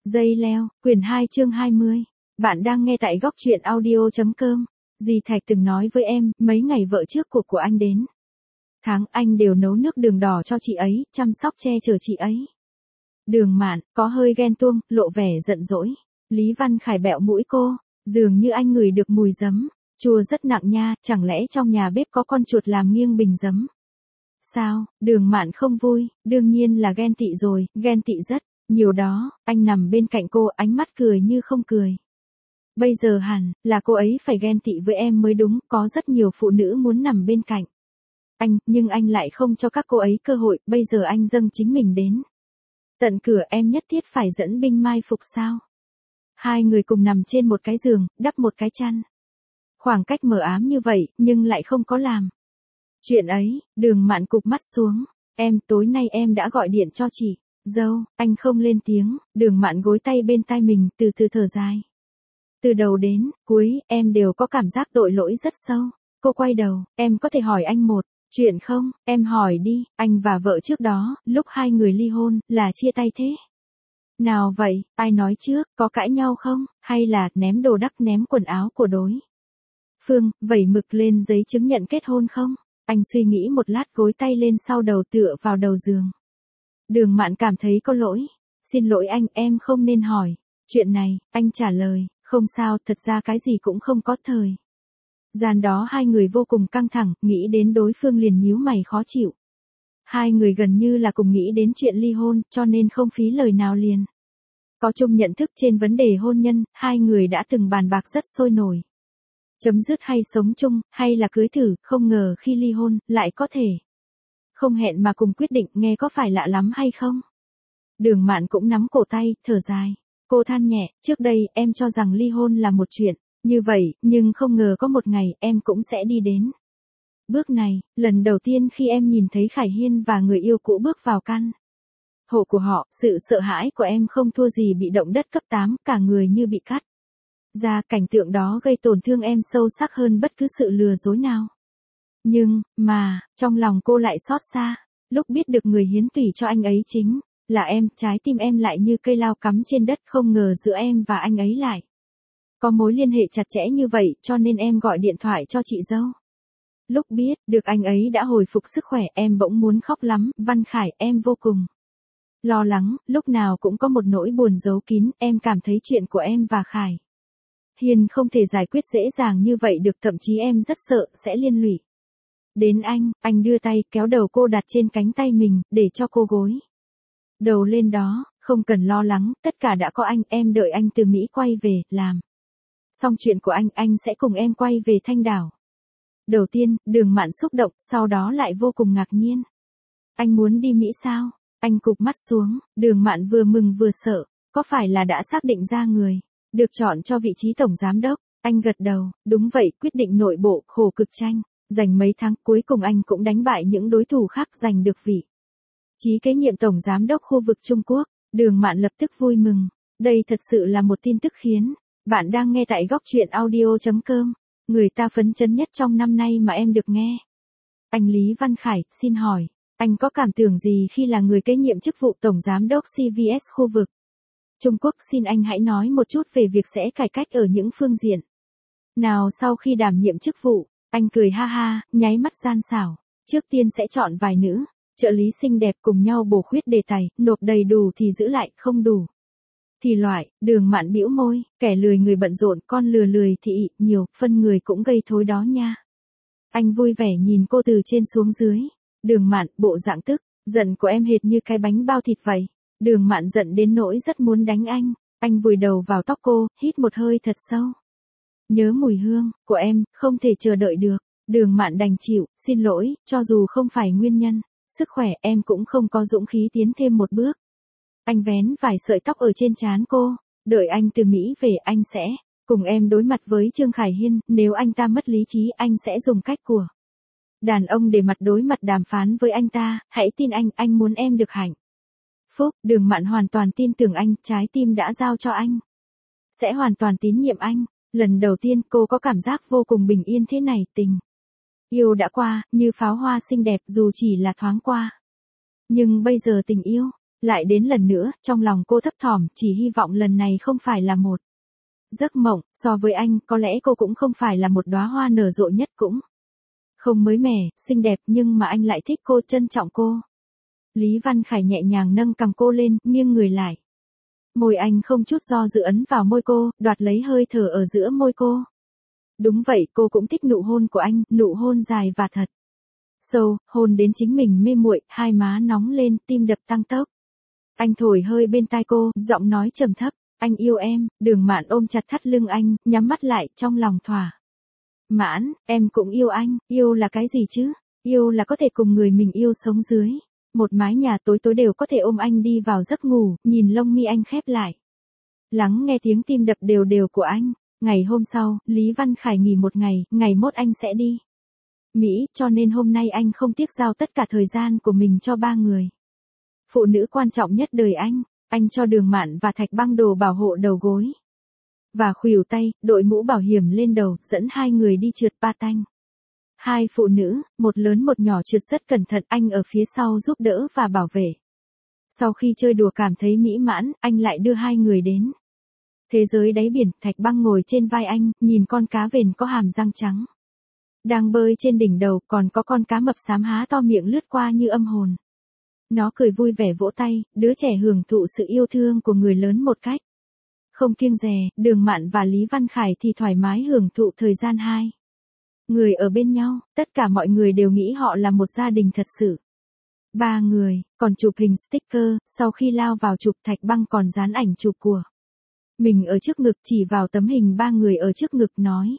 Dây leo, quyển 2 chương 20. Bạn đang nghe tại góc truyện audio.com. Dì Thạch từng nói với em, mấy ngày vợ trước cuộc của anh đến. Tháng anh đều nấu nước đường đỏ cho chị ấy, chăm sóc che chở chị ấy. Đường Mạn, có hơi ghen tuông, lộ vẻ giận dỗi. Lý Văn Khải bẹo mũi cô, dường như anh ngửi được mùi giấm. Chua rất nặng nha, chẳng lẽ trong nhà bếp có con chuột làm nghiêng bình giấm? Sao, Đường Mạn không vui, đương nhiên là ghen tị rồi, ghen tị rất. Nhiều đó, anh nằm bên cạnh cô, ánh mắt cười như không cười. Bây giờ hẳn là cô ấy phải ghen tị với em mới đúng, có rất nhiều phụ nữ muốn nằm bên cạnh anh, nhưng anh lại không cho các cô ấy cơ hội, bây giờ anh dâng chính mình đến tận cửa, em nhất thiết phải dẫn binh mai phục sao? Hai người cùng nằm trên một cái giường, đắp một cái chăn. Khoảng cách mờ ám như vậy, nhưng lại không có làm chuyện ấy. Đường Mạn cụp mắt xuống. Em, tối nay em đã gọi điện cho chị dâu. Anh không lên tiếng. Đường Mạn gối tay bên tai mình, từ từ thở dài. Từ đầu đến cuối, em đều có cảm giác tội lỗi rất sâu. Cô quay đầu, em có thể hỏi anh một chuyện không? Em hỏi đi. Anh và vợ trước đó, lúc hai người ly hôn, là chia tay thế nào vậy? Ai nói trước? Có cãi nhau không? Hay là ném đồ đắc, ném quần áo của đối phương, vẩy mực lên giấy chứng nhận kết hôn không? Anh suy nghĩ một lát, gối tay lên sau đầu, tựa vào đầu giường. Đường Mạn cảm thấy có lỗi. Xin lỗi anh, em không nên hỏi chuyện này. Anh trả lời, không sao, thật ra cái gì cũng không có. Thời gian đó hai người vô cùng căng thẳng, nghĩ đến đối phương liền nhíu mày khó chịu. Hai người gần như là cùng nghĩ đến chuyện ly hôn, cho nên không phí lời nào liền có chung nhận thức trên vấn đề hôn nhân. Hai người đã từng bàn bạc rất sôi nổi. Chấm dứt hay sống chung, hay là cưới thử, không ngờ khi ly hôn, lại có thể không hẹn mà cùng quyết định, nghe có phải lạ lắm hay không? Đường Mạn cũng nắm cổ tay, thở dài. Cô than nhẹ, trước đây em cho rằng ly hôn là một chuyện như vậy, nhưng không ngờ có một ngày em cũng sẽ đi đến bước này. Lần đầu tiên khi em nhìn thấy Khải Hiên và người yêu cũ bước vào căn hộ của họ, sự sợ hãi của em không thua gì bị động đất cấp 8, cả người như bị cắt ra. Cảnh tượng đó gây tổn thương em sâu sắc hơn bất cứ sự lừa dối nào. Nhưng, mà, trong lòng cô lại xót xa. Lúc biết được người hiến tủy cho anh ấy chính là em, trái tim em lại như cây lao cắm trên đất, không ngờ giữa em và anh ấy lại có mối liên hệ chặt chẽ như vậy, cho nên em gọi điện thoại cho chị dâu. Lúc biết được anh ấy đã hồi phục sức khỏe, em bỗng muốn khóc lắm. Văn Khải, em vô cùng lo lắng, lúc nào cũng có một nỗi buồn giấu kín. Em cảm thấy chuyện của em và Khải Hiên không thể giải quyết dễ dàng như vậy được, thậm chí em rất sợ sẽ liên lụy đến anh. Anh đưa tay kéo đầu cô đặt trên cánh tay mình, để cho cô gối đầu lên đó. Không cần lo lắng, tất cả đã có anh, em đợi anh từ Mỹ quay về, làm xong chuyện của anh sẽ cùng em quay về Thanh Đảo. Đầu tiên, Đường Mạn xúc động, sau đó lại vô cùng ngạc nhiên. Anh muốn đi Mỹ sao? Anh cụp mắt xuống. Đường Mạn vừa mừng vừa sợ. Có phải là đã xác định ra người được chọn cho vị trí tổng giám đốc? Anh gật đầu, đúng vậy, quyết định nội bộ, khổ cực tranh giành mấy tháng, cuối cùng anh cũng đánh bại những đối thủ khác, giành được vị trí kế nhiệm tổng giám đốc khu vực Trung Quốc. Đường Mạn lập tức vui mừng. Đây thật sự là một tin tức khiến bạn đang nghe tại góc truyện audio.com. Người ta phấn chấn nhất trong năm nay mà em được nghe. Anh Lý Văn Khải, xin hỏi, anh có cảm tưởng gì khi là người kế nhiệm chức vụ tổng giám đốc CVS khu vực Trung Quốc? Xin anh hãy nói một chút về việc sẽ cải cách ở những phương diện nào sau khi đảm nhiệm chức vụ. Anh cười ha ha, nháy mắt gian xảo. Trước tiên sẽ chọn vài nữ trợ lý xinh đẹp cùng nhau bổ khuyết đề tài, nộp đầy đủ thì giữ lại, không đủ thì loại. Đường Mạn bĩu môi, kẻ lười người bận rộn, con lừa lười thì ị nhiều, phân người cũng gây thối đó nha. Anh vui vẻ nhìn cô từ trên xuống dưới. Đường Mạn, bộ dạng tức giận của em hệt như cái bánh bao thịt vậy. Đường Mạn giận đến nỗi rất muốn đánh anh. Anh vùi đầu vào tóc cô, hít một hơi thật sâu. Nhớ mùi hương của em, không thể chờ đợi được. Đường Mạn đành chịu, xin lỗi, cho dù không phải nguyên nhân sức khỏe, em cũng không có dũng khí tiến thêm một bước. Anh vén vài sợi tóc ở trên trán cô. Đợi anh từ Mỹ về, anh sẽ cùng em đối mặt với Trương Khải Hiên. Nếu anh ta mất lý trí, anh sẽ dùng cách của đàn ông để mặt đối mặt đàm phán với anh ta. Hãy tin anh muốn em được hạnh phúc. Đường Mạn hoàn toàn tin tưởng anh, trái tim đã giao cho anh, sẽ hoàn toàn tín nhiệm anh. Lần đầu tiên cô có cảm giác vô cùng bình yên thế này. Tình yêu đã qua, như pháo hoa xinh đẹp, dù chỉ là thoáng qua. Nhưng bây giờ tình yêu Lại đến lần nữa, trong lòng cô thấp thỏm, chỉ hy vọng lần này không phải là một giấc mộng, so với anh, có lẽ cô cũng không phải là một đóa hoa nở rộ nhất cũng không mới mẻ, xinh đẹp nhưng mà anh lại thích cô, trân trọng cô. Lý Văn Khải nhẹ nhàng nâng cằm cô lên, nghiêng người lại. Môi anh không chút do dự ấn vào môi cô, đoạt lấy hơi thở ở giữa môi cô. Đúng vậy, cô cũng thích nụ hôn của anh, nụ hôn dài và thật sâu, hôn đến chính mình mê muội, hai má nóng lên, tim đập tăng tốc. Anh thổi hơi bên tai cô, giọng nói trầm thấp, anh yêu em. Đường Mạn ôm chặt thắt lưng anh, nhắm mắt lại, trong lòng thỏa mãn, em cũng yêu anh. Yêu là cái gì chứ? Yêu là có thể cùng người mình yêu sống dưới một mái nhà, tối tối đều có thể ôm anh đi vào giấc ngủ, nhìn lông mi anh khép lại, lắng nghe tiếng tim đập đều đều của anh. Ngày hôm sau, Lý Văn Khải nghỉ một ngày, ngày mốt anh sẽ đi Mỹ, cho nên hôm nay anh không tiếc giao tất cả thời gian của mình cho ba người phụ nữ quan trọng nhất đời anh cho Đường Mạn và Thạch Băng đồ bảo hộ đầu gối và khuỷu tay, đội mũ bảo hiểm lên đầu, dẫn hai người đi trượt patin. Hai phụ nữ, một lớn một nhỏ trượt rất cẩn thận, anh ở phía sau giúp đỡ và bảo vệ. Sau khi chơi đùa cảm thấy mỹ mãn, anh lại đưa hai người đến thế giới đáy biển. Thạch Băng ngồi trên vai anh, nhìn con cá vền có hàm răng trắng đang bơi trên đỉnh đầu, còn có con cá mập xám há to miệng lướt qua như âm hồn. Nó cười vui vẻ vỗ tay, đứa trẻ hưởng thụ sự yêu thương của người lớn một cách không kiêng dè. Đường Mạn và Lý Văn Khải thì thoải mái hưởng thụ thời gian hai người ở bên nhau, tất cả mọi người đều nghĩ họ là một gia đình thật sự. Ba người, còn chụp hình sticker, sau khi lao vào chụp, Thạch Băng còn dán ảnh chụp của mình ở trước ngực, chỉ vào tấm hình ba người ở trước ngực nói.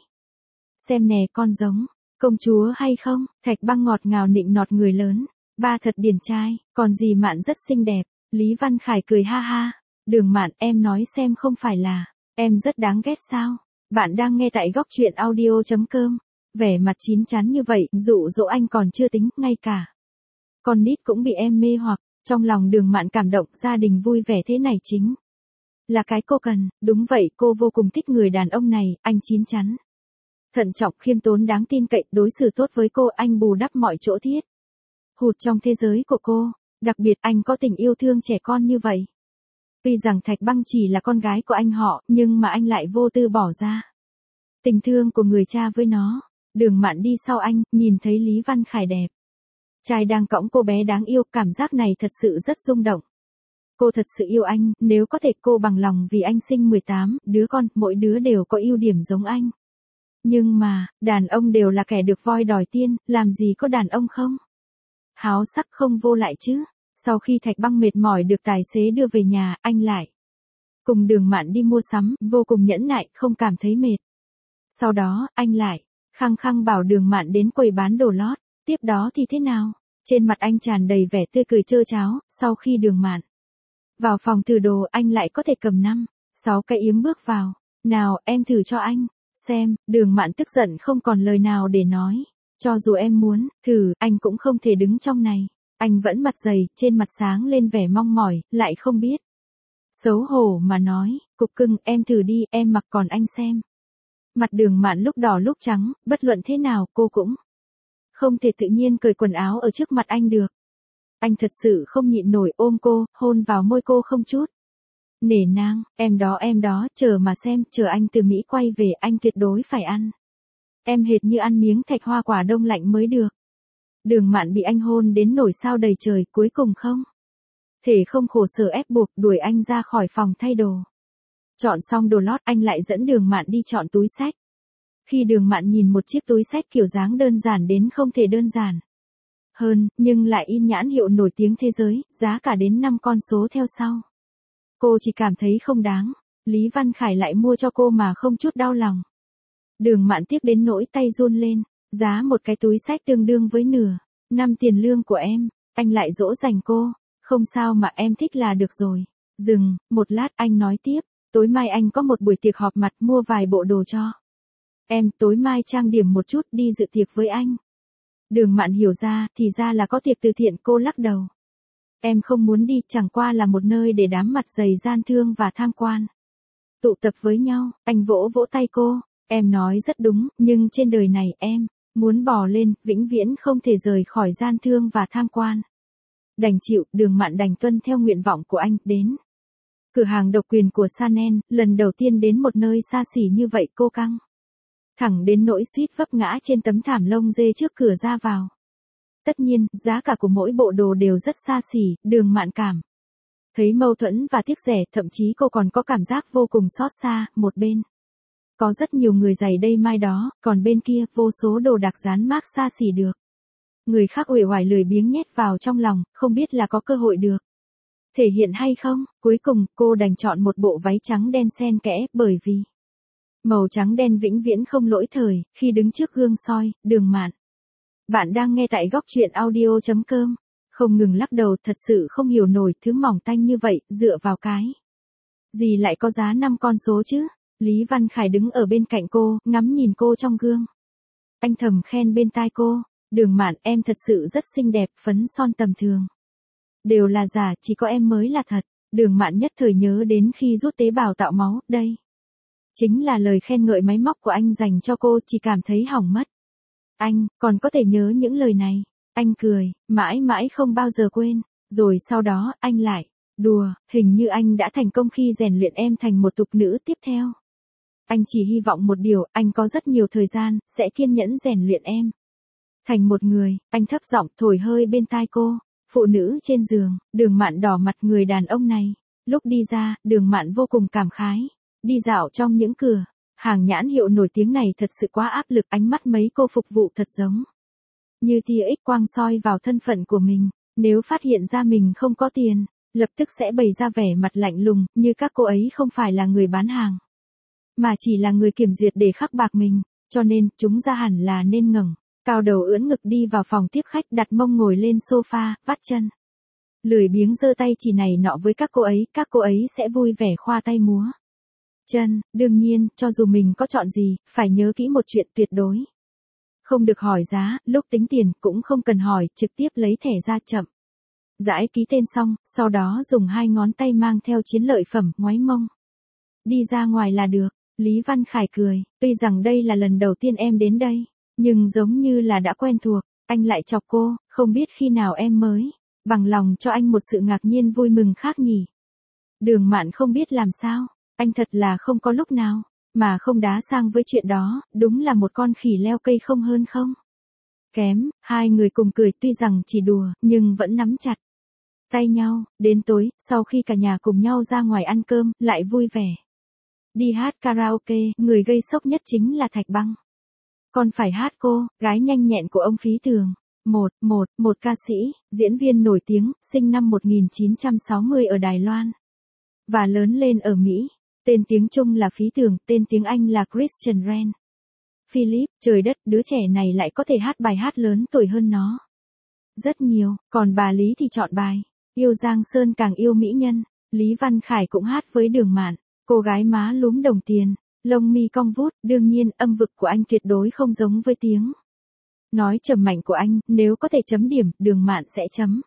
Xem nè, con giống công chúa hay không? Thạch Băng ngọt ngào nịnh nọt người lớn. Ba thật điển trai, còn dì Mạn rất xinh đẹp. Lý Văn Khải cười ha ha. Đường Mạn, em nói xem, không phải là em rất đáng ghét sao? Bạn đang nghe tại góc truyện audio.com. Vẻ mặt chín chắn như vậy, dụ dỗ anh còn chưa tính, ngay cả con nít cũng bị em mê hoặc. Trong lòng Đường Mạn cảm động, gia đình vui vẻ thế này chính là cái cô cần. Đúng vậy, cô vô cùng thích người đàn ông này, anh chín chắn, thận trọng, khiêm tốn, đáng tin cậy, đối xử tốt với cô, anh bù đắp mọi chỗ thiết hụt trong thế giới của cô. Đặc biệt anh có tình yêu thương trẻ con như vậy. Tuy rằng Thạch Băng chỉ là con gái của anh họ, nhưng mà anh lại vô tư bỏ ra tình thương của người cha với nó. Đường Mạn đi sau anh, nhìn thấy Lý Văn Khải đẹp trai đang cõng cô bé đáng yêu, cảm giác này thật sự rất rung động. Cô thật sự yêu anh, nếu có thể cô bằng lòng vì anh sinh 18 đứa con, mỗi đứa đều có ưu điểm giống anh. Nhưng mà, đàn ông đều là kẻ được voi đòi tiên, làm gì có đàn ông không háo sắc không vô lại chứ. Sau khi Thạch Băng mệt mỏi được tài xế đưa về nhà, anh lại cùng Đường Mạn đi mua sắm, vô cùng nhẫn nại, không cảm thấy mệt. Sau đó, anh lại khăng khăng bảo Đường Mạn đến quầy bán đồ lót. Tiếp đó thì thế nào? Trên mặt anh tràn đầy vẻ tươi cười trơ tráo. Sau khi Đường Mạn vào phòng thử đồ, anh lại có thể cầm 5-6 cái yếm bước vào. Nào, em thử cho anh xem. Đường Mạn tức giận không còn lời nào để nói. Cho dù em muốn thử, anh cũng không thể đứng trong này. Anh vẫn mặt dày, trên mặt sáng lên vẻ mong mỏi, lại không biết xấu hổ mà nói. Cục cưng, em thử đi, em mặc còn anh xem. Mặt Đường Mạn lúc đỏ lúc trắng, bất luận thế nào cô cũng không thể tự nhiên cởi quần áo ở trước mặt anh được. Anh thật sự không nhịn nổi, ôm cô, hôn vào môi cô không chút nể nang. Em đó, chờ mà xem, chờ anh từ Mỹ quay về, anh tuyệt đối phải ăn em hệt như ăn miếng thạch hoa quả đông lạnh mới được. Đường Mạn bị anh hôn đến nổi sao đầy trời, cuối cùng không thể không khổ sở ép buộc đuổi anh ra khỏi phòng thay đồ. Chọn xong đồ lót, anh lại dẫn Đường Mạn đi chọn túi xách. Khi Đường Mạn nhìn một chiếc túi xách kiểu dáng đơn giản đến không thể đơn giản hơn, nhưng lại in nhãn hiệu nổi tiếng thế giới, giá cả đến 5 con số theo sau, cô chỉ cảm thấy không đáng. Lý Văn Khải lại mua cho cô mà không chút đau lòng. Đường Mạn tiếc đến nỗi tay run lên. Giá một cái túi xách tương đương với nửa năm tiền lương của em. Anh lại dỗ dành cô. Không sao mà, em thích là được rồi. Dừng một lát, anh nói tiếp. Tối mai anh có một buổi tiệc họp mặt, mua vài bộ đồ cho em. Tối mai trang điểm một chút, đi dự tiệc với anh. Đường Mạn hiểu ra, thì ra là có tiệc từ thiện. Cô lắc đầu. Em không muốn đi, chẳng qua là một nơi để đám mặt dày gian thương và tham quan tụ tập với nhau. Anh vỗ vỗ tay cô. Em nói rất đúng, nhưng trên đời này em muốn bò lên, vĩnh viễn không thể rời khỏi gian thương và tham quan. Đành chịu, Đường Mạn đành tuân theo nguyện vọng của anh, đến cửa hàng độc quyền của Chanel, lần đầu tiên đến một nơi xa xỉ như vậy cô căng thẳng đến nỗi suýt vấp ngã trên tấm thảm lông dê trước cửa ra vào. Tất nhiên, giá cả của mỗi bộ đồ đều rất xa xỉ, Đường Mạn cảm thấy mâu thuẫn và tiếc rẻ, thậm chí cô còn có cảm giác vô cùng xót xa. Một bên có rất nhiều người giày đây mai đó, còn bên kia vô số đồ đặc dán mác xa xỉ được người khác uể oải lười biếng nhét vào trong lòng, không biết là có cơ hội được thể hiện hay không. Cuối cùng, cô đành chọn một bộ váy trắng đen xen kẽ, bởi vì màu trắng đen vĩnh viễn không lỗi thời. Khi đứng trước gương soi, Đường Mạn. Bạn đang nghe tại góc truyện audio.com. Không ngừng lắc đầu, thật sự không hiểu nổi, thứ mỏng tanh như vậy, dựa vào cái gì lại có giá 5 con số chứ. Lý Văn Khải đứng ở bên cạnh cô, ngắm nhìn cô trong gương. Anh thầm khen bên tai cô, Đường Mạn, em thật sự rất xinh đẹp, phấn son tầm thường đều là giả, chỉ có em mới là thật. Đường Mạn nhất thời nhớ đến khi rút tế bào tạo máu, đây chính là lời khen ngợi máy móc của anh dành cho cô, chỉ cảm thấy hỏng mất. Anh, còn có thể nhớ những lời này. Anh cười, mãi mãi không bao giờ quên. Rồi sau đó, anh lại đùa, hình như anh đã thành công khi rèn luyện em thành một tục nữ tiếp theo. Anh chỉ hy vọng một điều, anh có rất nhiều thời gian, sẽ kiên nhẫn rèn luyện em thành một người. Anh thấp giọng thổi hơi bên tai cô. Phụ nữ trên giường, Đường Mạn đỏ mặt, người đàn ông này. Lúc đi ra, Đường Mạn vô cùng cảm khái. Đi dạo trong những cửa hàng nhãn hiệu nổi tiếng này thật sự quá áp lực, ánh mắt mấy cô phục vụ thật giống như tia X quang soi vào thân phận của mình. Nếu phát hiện ra mình không có tiền, lập tức sẽ bày ra vẻ mặt lạnh lùng, như các cô ấy không phải là người bán hàng, mà chỉ là người kiểm duyệt để khắc bạc mình. Cho nên, chúng ra hẳn là nên ngẩng cao đầu ưỡn ngực đi vào phòng tiếp khách, đặt mông ngồi lên sofa, vắt chân lười biếng giơ tay chỉ này nọ với các cô ấy sẽ vui vẻ khoa tay múa chân. Đương nhiên, cho dù mình có chọn gì, phải nhớ kỹ một chuyện tuyệt đối. Không được hỏi giá, lúc tính tiền, cũng không cần hỏi, trực tiếp lấy thẻ ra, chậm rãi ký tên xong, sau đó dùng 2 ngón tay mang theo chiến lợi phẩm, ngoáy mông đi ra ngoài là được. Lý Văn Khải cười, tuy rằng đây là lần đầu tiên em đến đây, nhưng giống như là đã quen thuộc. Anh lại chọc cô, không biết khi nào em mới bằng lòng cho anh một sự ngạc nhiên vui mừng khác nhỉ. Đường Mạn không biết làm sao, anh thật là không có lúc nào mà không đá sang với chuyện đó, đúng là một con khỉ leo cây không hơn không kém. Hai người cùng cười, tuy rằng chỉ đùa, nhưng vẫn nắm chặt tay nhau. Đến tối, sau khi cả nhà cùng nhau ra ngoài ăn cơm, lại vui vẻ đi hát karaoke. Người gây sốc nhất chính là Thạch Băng. Còn phải hát cô, gái nhanh nhẹn của ông Phí Tường. Một ca sĩ, diễn viên nổi tiếng, sinh năm 1960 ở Đài Loan và lớn lên ở Mỹ. Tên tiếng Trung là Phí Tường, tên tiếng Anh là Christian Ren Philip. Trời đất, đứa trẻ này lại có thể hát bài hát lớn tuổi hơn nó rất nhiều. Còn bà Lý thì chọn bài Yêu Giang Sơn càng yêu mỹ nhân. Lý Văn Khải cũng hát với Đường Mạn. Cô gái má lúm đồng tiền, lông mi cong vút. Đương nhiên, âm vực của anh tuyệt đối không giống với tiếng nói trầm mạnh của anh. Nếu có thể chấm điểm, Đường Mạn sẽ chấm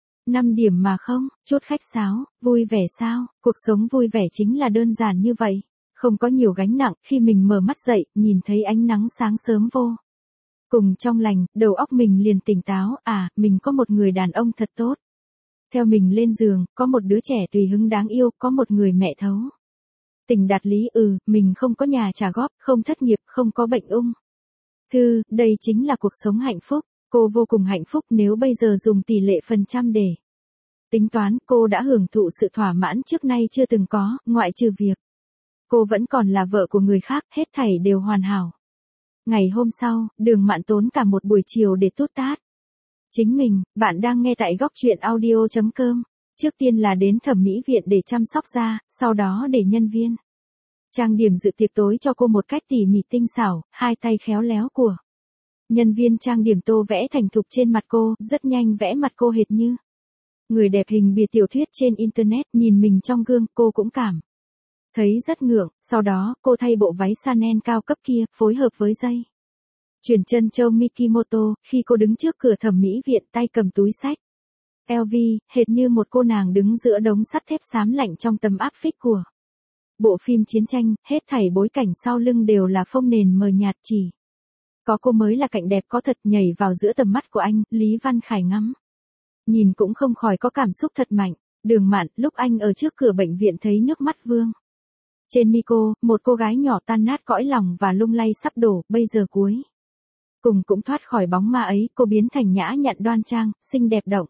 5 điểm mà không chút khách sáo. Vui vẻ sao? Cuộc sống vui vẻ chính là đơn giản như vậy, không có nhiều gánh nặng. Khi mình mở mắt dậy, nhìn thấy ánh nắng sáng sớm vô cùng trong lành, đầu óc mình liền tỉnh táo. À, mình có một người đàn ông thật tốt theo mình lên giường, có một đứa trẻ tùy hứng đáng yêu, có một người mẹ thấu tình đạt lý. Mình không có nhà trả góp, không thất nghiệp, không có bệnh ung thư. Đây chính là cuộc sống hạnh phúc. Cô vô cùng hạnh phúc. Nếu bây giờ dùng tỷ lệ phần trăm để tính toán, cô đã hưởng thụ sự thỏa mãn trước nay chưa từng có, ngoại trừ việc cô vẫn còn là vợ của người khác, hết thảy đều hoàn hảo. Ngày hôm sau, Đường Mạn tốn cả một buổi chiều để tút tát chính mình. Bạn đang nghe tại góc truyện audio.com. Trước tiên là đến thẩm mỹ viện để chăm sóc da, sau đó để nhân viên trang điểm dự tiệc tối cho cô một cách tỉ mỉ tinh xảo. Hai tay khéo léo của nhân viên trang điểm tô vẽ thành thục trên mặt cô, rất nhanh vẽ mặt cô hệt như người đẹp hình bìa tiểu thuyết trên internet. Nhìn mình trong gương, cô cũng cảm thấy rất ngượng. Sau đó, cô thay bộ váy Chanel cao cấp kia, phối hợp với dây chuyền chân châu Mikimoto. Khi cô đứng trước cửa thẩm mỹ viện, tay cầm túi xách LV, hệt như một cô nàng đứng giữa đống sắt thép xám lạnh trong tấm áp phích của bộ phim chiến tranh. Hết thảy bối cảnh sau lưng đều là phông nền mờ nhạt, chỉ có cô mới là cảnh đẹp có thật. Nhảy vào giữa tầm mắt của anh, Lý Văn Khải ngắm nhìn cũng không khỏi có cảm xúc thật mạnh. Đường Mạn, lúc anh ở trước cửa bệnh viện thấy nước mắt vương trên mi cô, một cô gái nhỏ tan nát cõi lòng và lung lay sắp đổ, bây giờ cuối cùng cũng thoát khỏi bóng ma ấy, cô biến thành nhã nhặn đoan trang, xinh đẹp động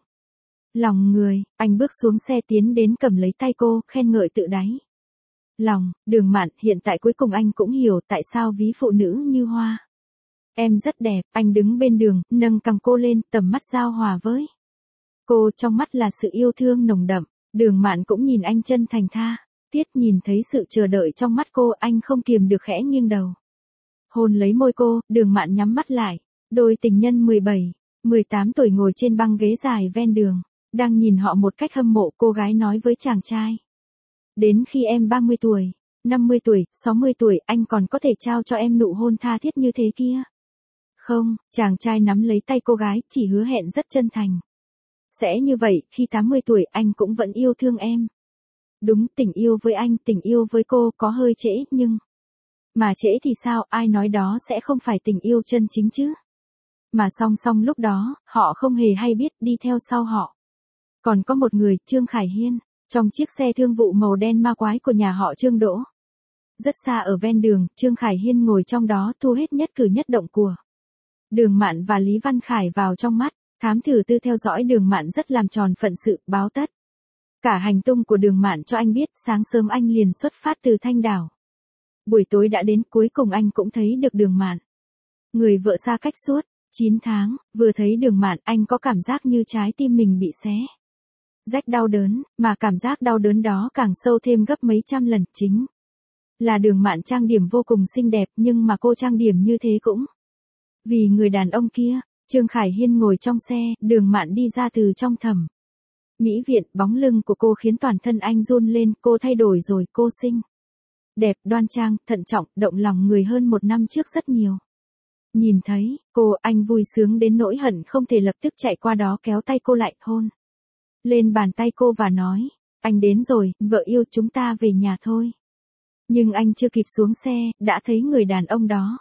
lòng người. Anh bước xuống xe tiến đến cầm lấy tay cô, khen ngợi tự đáy lòng. Đường Mạn, hiện tại cuối cùng anh cũng hiểu tại sao ví phụ nữ như hoa. Em rất đẹp. Anh đứng bên đường, nâng cằm cô lên, tầm mắt giao hòa với cô, trong mắt là sự yêu thương nồng đậm. Đường Mạn cũng nhìn anh chân thành tha thiết, nhìn thấy sự chờ đợi trong mắt cô, anh không kiềm được khẽ nghiêng đầu hôn lấy môi cô. Đường Mạn nhắm mắt lại. Đôi tình nhân 17, 18 tuổi ngồi trên băng ghế dài ven đường, đang nhìn họ một cách hâm mộ. Cô gái nói với chàng trai, đến khi em 30 tuổi, 50 tuổi, 60 tuổi, anh còn có thể trao cho em nụ hôn tha thiết như thế kia. Không, chàng trai nắm lấy tay cô gái, chỉ hứa hẹn rất chân thành. Sẽ như vậy, khi 80 tuổi anh cũng vẫn yêu thương em. Đúng, tình yêu với anh, tình yêu với cô có hơi trễ, nhưng mà trễ thì sao, ai nói đó sẽ không phải tình yêu chân chính chứ. Mà song song lúc đó, họ không hề hay biết, đi theo sau họ còn có một người, Trương Khải Hiên, trong chiếc xe thương vụ màu đen ma quái của nhà họ Trương đỗ rất xa ở ven đường. Trương Khải Hiên ngồi trong đó, thu hết nhất cử nhất động của Đường Mạn và Lý Văn Khải vào trong mắt. Thám tử tư theo dõi Đường Mạn rất làm tròn phận sự, báo tất cả hành tung của Đường Mạn cho anh biết. Sáng sớm anh liền xuất phát từ Thanh Đảo. Buổi tối đã đến, cuối cùng anh cũng thấy được Đường Mạn. Người vợ xa cách suốt 9 tháng, vừa thấy Đường Mạn, anh có cảm giác như trái tim mình bị xé rách đau đớn, mà cảm giác đau đớn đó càng sâu thêm gấp mấy trăm lần. Chính là Đường Mạn trang điểm vô cùng xinh đẹp, nhưng mà cô trang điểm như thế cũng vì người đàn ông kia. Trương Khải Hiên ngồi trong xe, Đường Mạn đi ra từ trong thẩm mỹ viện, bóng lưng của cô khiến toàn thân anh run lên. Cô thay đổi rồi, cô xinh đẹp, đoan trang, thận trọng, động lòng người hơn một năm trước rất nhiều. Nhìn thấy cô, anh vui sướng đến nỗi hận không thể lập tức chạy qua đó kéo tay cô lại, hôn lên bàn tay cô và nói, anh đến rồi, vợ yêu, chúng ta về nhà thôi. Nhưng anh chưa kịp xuống xe, đã thấy người đàn ông đó.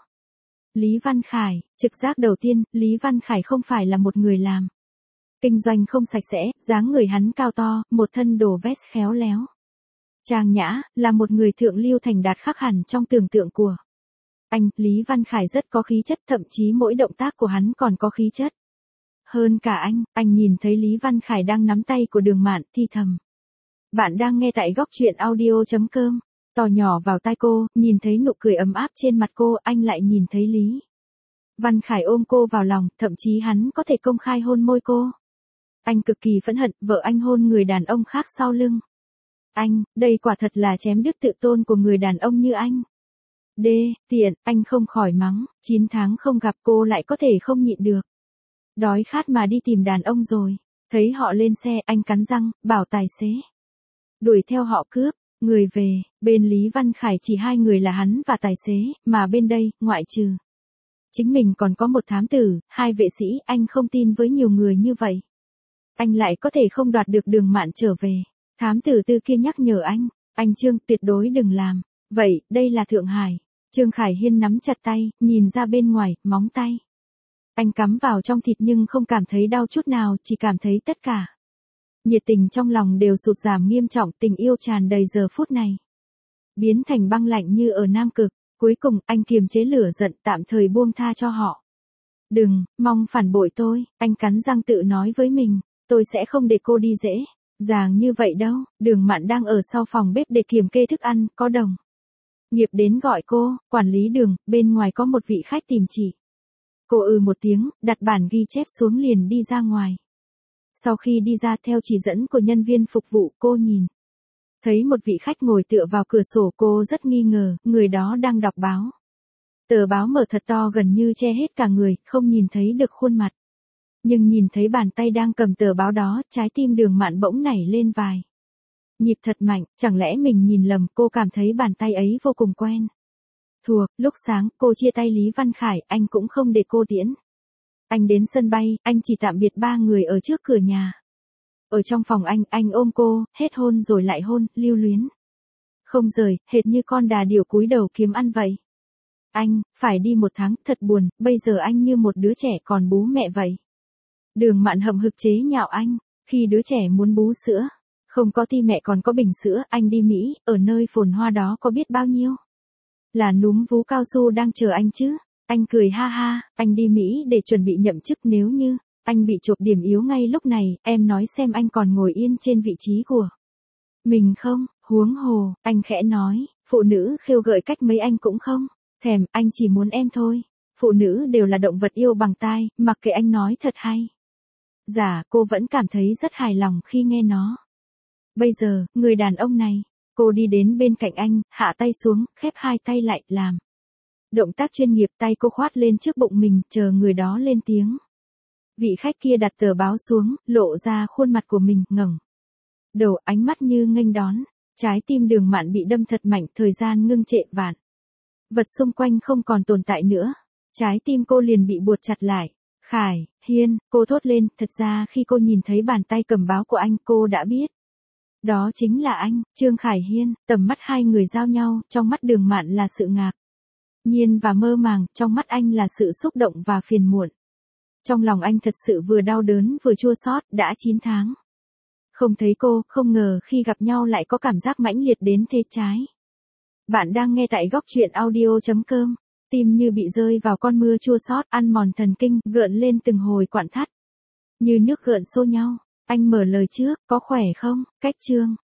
Lý Văn Khải. Trực giác đầu tiên, Lý Văn Khải không phải là một người làm kinh doanh không sạch sẽ. Dáng người hắn cao to, một thân đồ vest khéo léo, trang nhã, là một người thượng lưu thành đạt khác hẳn trong tưởng tượng của anh. Lý Văn Khải rất có khí chất, thậm chí mỗi động tác của hắn còn có khí chất hơn cả anh nhìn thấy Lý Văn Khải đang nắm tay của Đường Mạn, thì thầm. Bạn đang nghe tại góc truyện audio.com. To nhỏ vào tai cô, nhìn thấy nụ cười ấm áp trên mặt cô, anh lại nhìn thấy Lý Văn Khải ôm cô vào lòng, thậm chí hắn có thể công khai hôn môi cô. Anh cực kỳ phẫn hận, vợ anh hôn người đàn ông khác sau lưng anh, đây quả thật là chém đứt tự tôn của người đàn ông như anh. Tiện, anh không khỏi mắng. 9 tháng không gặp, cô lại có thể không nhịn được đói khát mà đi tìm đàn ông rồi. Thấy họ lên xe, anh cắn răng, bảo tài xế đuổi theo họ cướp người về. Bên Lý Văn Khải chỉ 2 người là hắn và tài xế, mà bên đây, ngoại trừ chính mình còn có một thám tử, 2 vệ sĩ. Anh không tin với nhiều người như vậy anh lại có thể không đoạt được Đường Mạn trở về. Thám tử tư kia nhắc nhở anh Trương, tuyệt đối đừng làm vậy, đây là Thượng Hải. Trương Khải Hiên nắm chặt tay, nhìn ra bên ngoài, móng tay anh cắm vào trong thịt nhưng không cảm thấy đau chút nào, chỉ cảm thấy tất cả nhiệt tình trong lòng đều sụt giảm nghiêm trọng. Tình yêu tràn đầy giờ phút này biến thành băng lạnh như ở Nam Cực. Cuối cùng, anh kiềm chế lửa giận, tạm thời buông tha cho họ. Đừng mong phản bội tôi, anh cắn răng tự nói với mình, tôi sẽ không để cô đi dễ dàng như vậy đâu. Đường Mạn đang ở sau phòng bếp để kiểm kê thức ăn, có đồng nghiệp đến gọi cô. Quản lý Đường, bên ngoài có một vị khách tìm chị. Cô một tiếng, đặt bản ghi chép xuống liền đi ra ngoài. Sau khi đi ra, theo chỉ dẫn của nhân viên phục vụ, cô nhìn thấy một vị khách ngồi tựa vào cửa sổ. Cô rất nghi ngờ, người đó đang đọc báo. Tờ báo mở thật to, gần như che hết cả người, không nhìn thấy được khuôn mặt. Nhưng nhìn thấy bàn tay đang cầm tờ báo đó, trái tim Đường Mạn bỗng nảy lên vài nhịp thật mạnh. Chẳng lẽ mình nhìn lầm? Cô cảm thấy bàn tay ấy vô cùng quen thuộc. Lúc sáng, cô chia tay Lý Văn Khải, anh cũng không để cô tiễn anh đến sân bay. Anh chỉ tạm biệt 3 người ở trước cửa nhà. Ở trong phòng anh ôm cô, hết hôn rồi lại hôn, lưu luyến không rời, hệt như con đà điểu cúi đầu kiếm ăn vậy. Anh phải đi 1 tháng, thật buồn, bây giờ anh như một đứa trẻ còn bú mẹ vậy. Đường Mạn hậm hực chế nhạo anh, khi đứa trẻ muốn bú sữa, không có ti mẹ còn có bình sữa, anh đi Mỹ, ở nơi phồn hoa đó có biết bao nhiêu. Là núm vú cao su đang chờ anh chứ. Anh cười ha ha, anh đi Mỹ để chuẩn bị nhậm chức, nếu như anh bị chộp điểm yếu ngay lúc này, em nói xem anh còn ngồi yên trên vị trí của mình không? Huống hồ, anh khẽ nói, phụ nữ khêu gợi cách mấy anh cũng không thèm, anh chỉ muốn em thôi. Phụ nữ đều là động vật yêu bằng tai, mặc kệ anh nói thật hay giả, cô vẫn cảm thấy rất hài lòng khi nghe nó. Bây giờ, người đàn ông này, cô đi đến bên cạnh anh, hạ tay xuống, khép hai tay lại, làm động tác chuyên nghiệp, tay cô khoát lên trước bụng mình, chờ người đó lên tiếng. Vị khách kia đặt tờ báo xuống, lộ ra khuôn mặt của mình, ngẩng đầu, ánh mắt như nghênh đón. Trái tim Đường Mạn bị đâm thật mạnh, thời gian ngưng trệ, vạn vật xung quanh không còn tồn tại nữa. Trái tim cô liền bị buộc chặt lại. Khải Hiên, cô thốt lên, thật ra khi cô nhìn thấy bàn tay cầm báo của anh, cô đã biết. Đó chính là anh, Trương Khải Hiên. Tầm mắt hai người giao nhau, trong mắt Đường Mạn là sự ngạc nhiên và mơ màng, trong mắt anh là sự xúc động và phiền muộn. Trong lòng anh thật sự vừa đau đớn vừa chua xót, đã 9 tháng. Không thấy cô, không ngờ khi gặp nhau lại có cảm giác mãnh liệt đến thế trái. Bạn đang nghe tại góc truyện audio.com. Tim như bị rơi vào con mưa chua xót, ăn mòn thần kinh, gợn lên từng hồi quặn thắt. Như nước gợn xô nhau. Anh mở lời trước, có khỏe không? Cách chương